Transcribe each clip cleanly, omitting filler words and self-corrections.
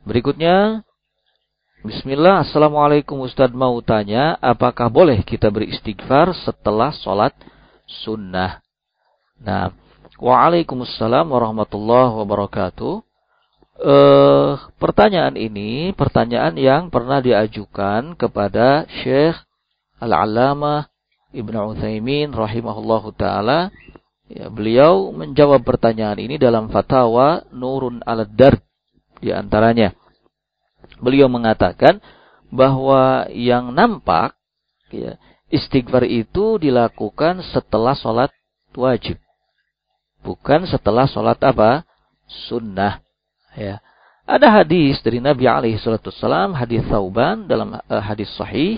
Berikutnya, Bismillah, Assalamualaikum Ustadz, mau tanya, apakah boleh kita beristighfar setelah sholat sunnah? Nah, waalaikumsalam warahmatullahi wabarakatuh. Pertanyaan ini, pertanyaan yang pernah diajukan kepada Syekh Al-Allamah Ibnu Utsaimin rahimahullahu ta'ala. Ya, beliau menjawab pertanyaan ini dalam fatwa Nurun 'alad Darb di antaranya. Beliau mengatakan bahwa yang nampak, ya, istighfar itu dilakukan setelah sholat wajib, bukan setelah sholat apa? Sunnah. Ya. Ada hadis dari Nabi alaihi salatu wassalam, hadis Tsauban dalam hadis sahih.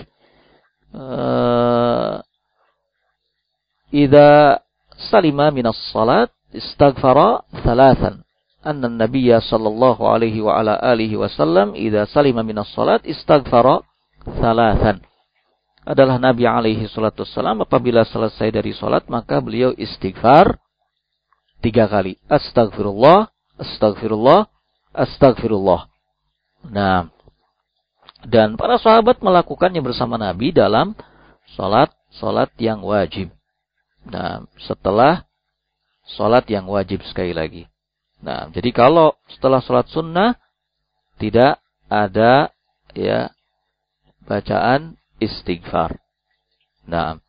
Idza salima minas salat istaghfara thalathan. Anna Nabiyya sallallahu alaihi wa ala alihi wasallam idza salima minas salat istaghfara thalathan. Adalah Nabi alaihi salatu wassalam apabila selesai dari salat maka beliau istighfar 3 kali. Astaghfirullah, astaghfirullah, astaghfirullah. Nah, dan para sahabat melakukannya bersama Nabi dalam salat yang wajib. Nah, setelah salat yang wajib sekali lagi. Nah, jadi kalau setelah salat sunnah tidak ada ya bacaan istighfar. Nah,